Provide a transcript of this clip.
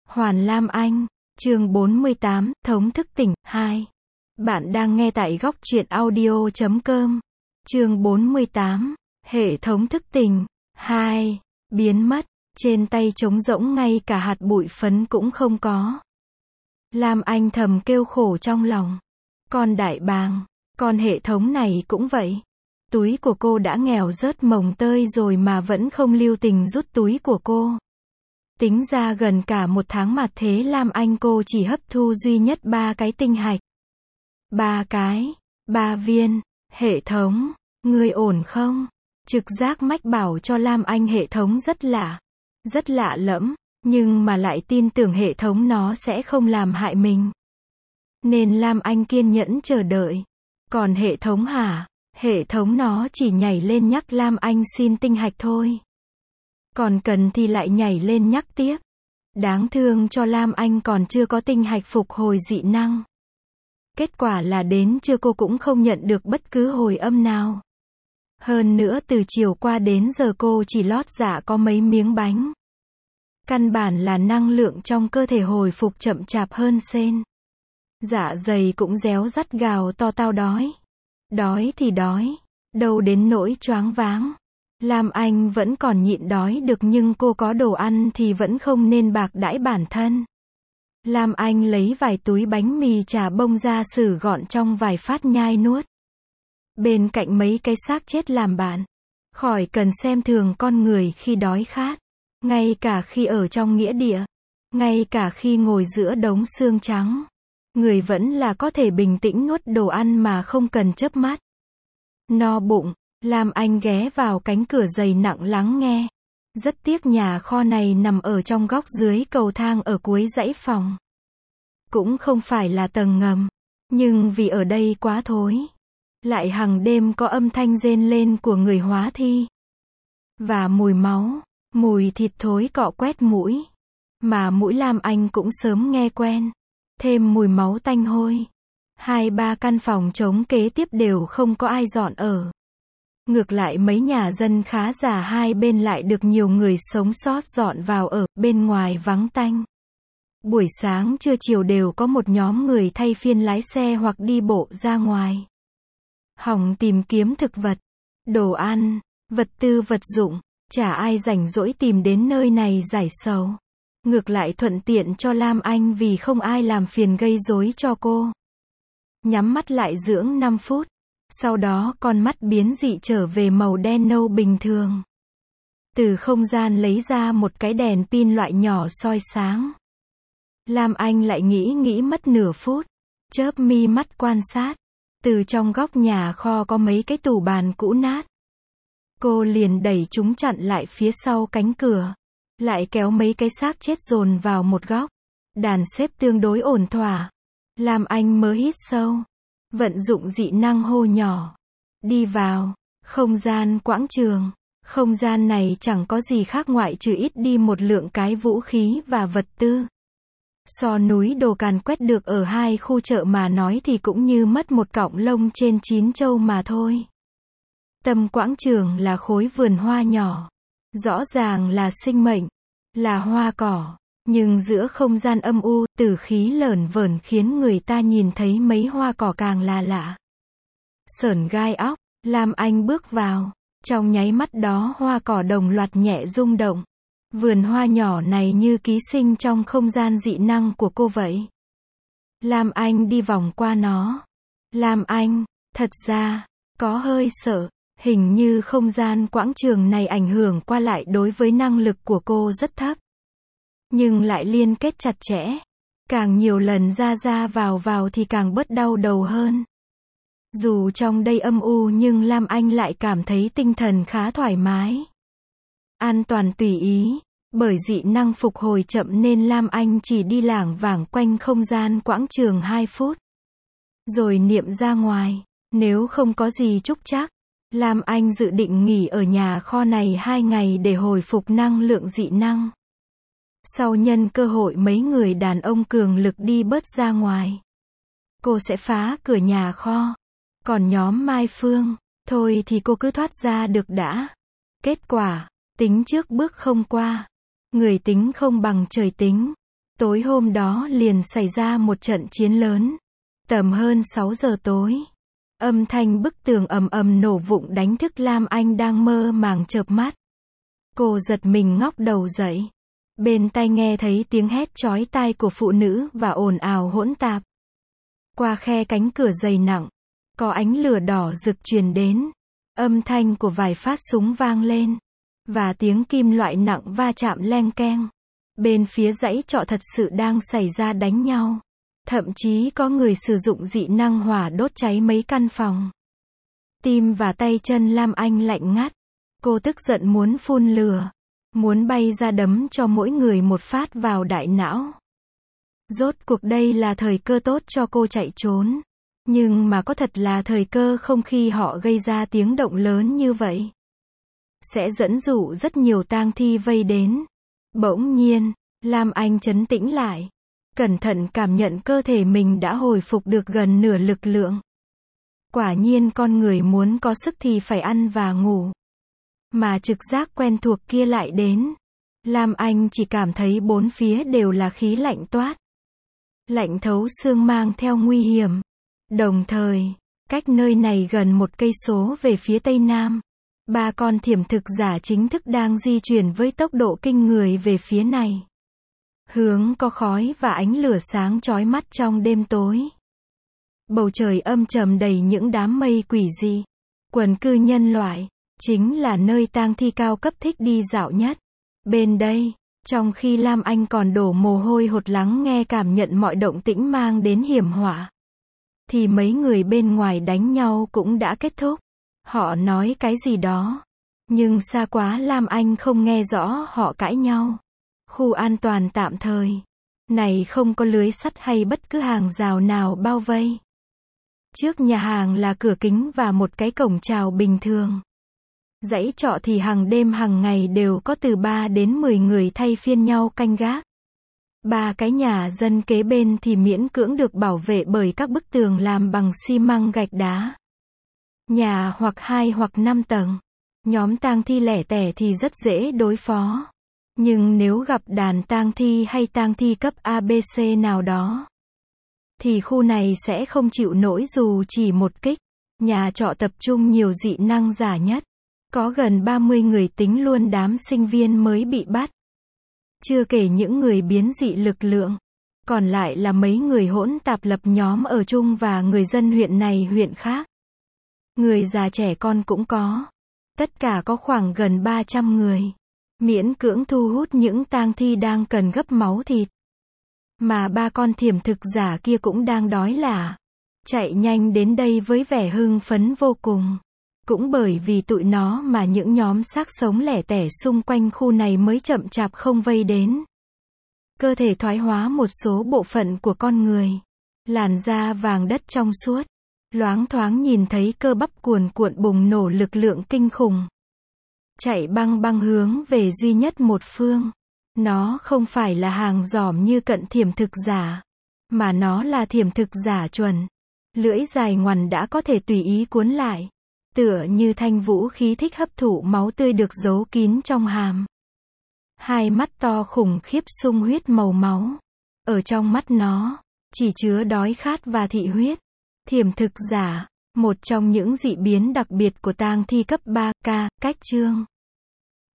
Hoàn Lam Anh, chương 48, Thống thức tỉnh, 2. Bạn đang nghe tại góc truyện audio.com. Chương 48, Hệ thống thức tỉnh, 2. Biến mất, trên tay trống rỗng ngay cả hạt bụi phấn cũng không có. Lam Anh thầm kêu khổ trong lòng. Con đại bàng, con hệ thống này cũng vậy. Túi của cô đã nghèo rớt mồng tơi rồi mà vẫn không lưu tình rút túi của cô. Tính ra gần cả một tháng mà thế Lam Anh cô chỉ hấp thu duy nhất 3 cái tinh hạch. 3 cái, 3 viên, hệ thống, ngươi ổn không? Trực giác mách bảo cho Lam Anh hệ thống rất lạ lẫm, nhưng mà lại tin tưởng hệ thống nó sẽ không làm hại mình. Nên Lam Anh kiên nhẫn chờ đợi. Còn hệ thống hả? Hệ thống nó chỉ nhảy lên nhắc Lam Anh xin tinh hạch thôi. Còn cần thì lại nhảy lên nhắc tiếp. Đáng thương cho Lam Anh còn chưa có tinh hạch phục hồi dị năng. Kết quả là đến trưa cô cũng không nhận được bất cứ hồi âm nào. Hơn nữa từ chiều qua đến giờ cô chỉ lót dạ có mấy miếng bánh. Căn bản là năng lượng trong cơ thể hồi phục chậm chạp hơn sên. Dạ dày cũng réo rắt gào to tao đói. Đói thì đói, đâu đến nỗi choáng váng. Lam Anh vẫn còn nhịn đói được nhưng cô có đồ ăn thì vẫn không nên bạc đãi bản thân. Lam Anh lấy vài túi bánh mì chả bông ra xử gọn trong vài phát nhai nuốt. Bên cạnh mấy cái xác chết làm bạn. Khỏi cần xem thường con người khi đói khát. Ngay cả khi ở trong nghĩa địa. Ngay cả khi ngồi giữa đống xương trắng. Người vẫn là có thể bình tĩnh nuốt đồ ăn mà không cần chớp mắt. No bụng, Lam Anh ghé vào cánh cửa dày nặng lắng nghe. Rất tiếc nhà kho này nằm ở trong góc dưới cầu thang ở cuối dãy phòng. Cũng không phải là tầng ngầm, nhưng vì ở đây quá thối. Lại hằng đêm có âm thanh rên lên của người hóa thi. Và mùi máu, mùi thịt thối cọ quét mũi. Mà mũi Lam Anh cũng sớm nghe quen. Thêm mùi máu tanh hôi. 2-3 căn phòng trống kế tiếp đều không có ai dọn ở. Ngược lại mấy nhà dân khá giả hai bên lại được nhiều người sống sót dọn vào ở, bên ngoài vắng tanh. Buổi sáng trưa chiều đều có một nhóm người thay phiên lái xe hoặc đi bộ ra ngoài. Hòng tìm kiếm thực vật, đồ ăn, vật tư vật dụng, chả ai rảnh rỗi tìm đến nơi này giải sầu. Ngược lại thuận tiện cho Lam Anh vì không ai làm phiền gây rối cho cô. Nhắm mắt lại dưỡng 5 phút. Sau đó con mắt biến dị trở về màu đen nâu bình thường. Từ không gian lấy ra một cái đèn pin loại nhỏ soi sáng. Lam Anh lại nghĩ mất nửa phút. Chớp mi mắt quan sát. Từ trong góc nhà kho có mấy cái tủ bàn cũ nát. Cô liền đẩy chúng chặn lại phía sau cánh cửa. Lại kéo mấy cái xác chết dồn vào một góc. Đàn xếp tương đối ổn thỏa. Lam Anh mới hít sâu. Vận dụng dị năng hô nhỏ. Đi vào. Không gian quảng trường. Không gian này chẳng có gì khác ngoại trừ ít đi một lượng cái vũ khí và vật tư. So núi đồ càn quét được ở 2 khu chợ mà nói thì cũng như mất một cọng lông trên 9 châu mà thôi. Tâm quảng trường là khối vườn hoa nhỏ. Rõ ràng là sinh mệnh. Là hoa cỏ. Nhưng giữa không gian âm u, tử khí lởn vởn khiến người ta nhìn thấy mấy hoa cỏ càng là lạ. Sởn gai óc, Lam Anh bước vào. Trong nháy mắt đó hoa cỏ đồng loạt nhẹ rung động. Vườn hoa nhỏ này như ký sinh trong không gian dị năng của cô vậy. Lam Anh đi vòng qua nó. Lam Anh, thật ra, có hơi sợ. Hình như không gian quảng trường này ảnh hưởng qua lại đối với năng lực của cô rất thấp. Nhưng lại liên kết chặt chẽ. Càng nhiều lần ra vào thì càng bớt đau đầu hơn. Dù trong đây âm u nhưng Lam Anh lại cảm thấy tinh thần khá thoải mái. An toàn tùy ý. Bởi dị năng phục hồi chậm nên Lam Anh chỉ đi lảng vảng quanh không gian quảng trường 2 phút. Rồi niệm ra ngoài. Nếu không có gì trúc trắc, Lam Anh dự định nghỉ ở nhà kho này 2 ngày để hồi phục năng lượng dị năng. Sau nhân cơ hội mấy người đàn ông cường lực đi bớt ra ngoài. Cô sẽ phá cửa nhà kho. Còn nhóm Mai Phương, thôi thì cô cứ thoát ra được đã. Kết quả, tính trước bước không qua. Người tính không bằng trời tính. Tối hôm đó liền xảy ra một trận chiến lớn. Tầm hơn 6 giờ tối. Âm thanh bức tường ầm ầm nổ vụng đánh thức Lam Anh đang mơ màng chợp mắt. Cô giật mình ngóc đầu dậy. Bên tai nghe thấy tiếng hét chói tai của phụ nữ và ồn ào hỗn tạp. Qua khe cánh cửa dày nặng, có ánh lửa đỏ rực truyền đến. Âm thanh của vài phát súng vang lên. Và tiếng kim loại nặng va chạm leng keng. Bên phía dãy trọ thật sự đang xảy ra đánh nhau. Thậm chí có người sử dụng dị năng hỏa đốt cháy mấy căn phòng. Tim và tay chân Lam Anh lạnh ngắt. Cô tức giận muốn phun lửa. Muốn bay ra đấm cho mỗi người một phát vào đại não. Rốt cuộc đây là thời cơ tốt cho cô chạy trốn. Nhưng mà có thật là thời cơ không khi họ gây ra tiếng động lớn như vậy. Sẽ dẫn dụ rất nhiều tang thi vây đến. Bỗng nhiên, Lam Anh trấn tĩnh lại. Cẩn thận cảm nhận cơ thể mình đã hồi phục được gần nửa lực lượng. Quả nhiên con người muốn có sức thì phải ăn và ngủ. Mà trực giác quen thuộc kia lại đến. Lam Anh chỉ cảm thấy bốn phía đều là khí lạnh toát. Lạnh thấu xương mang theo nguy hiểm. Đồng thời, cách nơi này gần 1 cây số về phía tây nam. 3 con thiểm thực giả chính thức đang di chuyển với tốc độ kinh người về phía này. Hướng có khói và ánh lửa sáng chói mắt trong đêm tối. Bầu trời âm trầm đầy những đám mây quỷ dị. Quần cư nhân loại, chính là nơi tang thi cao cấp thích đi dạo nhất. Bên đây, trong khi Lam Anh còn đổ mồ hôi hột lắng nghe cảm nhận mọi động tĩnh mang đến hiểm họa, thì mấy người bên ngoài đánh nhau cũng đã kết thúc. Họ nói cái gì đó, nhưng xa quá Lam Anh không nghe rõ họ cãi nhau. Khu an toàn tạm thời này không có lưới sắt hay bất cứ hàng rào nào bao vây. Trước nhà hàng là cửa kính và một cái cổng chào bình thường. Dãy trọ thì hàng đêm hàng ngày đều có từ 3 đến 10 người thay phiên nhau canh gác. 3 cái nhà dân kế bên thì miễn cưỡng được bảo vệ bởi các bức tường làm bằng xi măng gạch đá. Nhà hoặc 2 hoặc 5 tầng. Nhóm tang thi lẻ tẻ thì rất dễ đối phó. Nhưng nếu gặp đàn tang thi hay tang thi cấp ABC nào đó, thì khu này sẽ không chịu nổi dù chỉ một kích. Nhà trọ tập trung nhiều dị năng giả nhất. Có gần 30 người tính luôn đám sinh viên mới bị bắt. Chưa kể những người biến dị lực lượng. Còn lại là mấy người hỗn tạp lập nhóm ở chung và người dân huyện này huyện khác. Người già trẻ con cũng có. Tất cả có khoảng gần 300 người. Miễn cưỡng thu hút những tang thi đang cần gấp máu thịt. Mà 3 con thiểm thực giả kia cũng đang đói lả. Chạy nhanh đến đây với vẻ hưng phấn vô cùng. Cũng bởi vì tụi nó mà những nhóm xác sống lẻ tẻ xung quanh khu này mới chậm chạp không vây đến. Cơ thể thoái hóa một số bộ phận của con người. Làn da vàng đất trong suốt. Loáng thoáng nhìn thấy cơ bắp cuồn cuộn bùng nổ lực lượng kinh khủng. Chạy băng băng hướng về duy nhất một phương. Nó không phải là hàng giỏm như cận thiểm thực giả. Mà nó là thiểm thực giả chuẩn. Lưỡi dài ngoằn đã có thể tùy ý cuốn lại. Tựa như thanh vũ khí thích hấp thụ máu tươi được giấu kín trong hàm. Hai mắt to khủng khiếp sung huyết màu máu. Ở trong mắt nó, chỉ chứa đói khát và thị huyết. Thiểm thực giả, một trong những dị biến đặc biệt của tang thi cấp 3K, cách chương.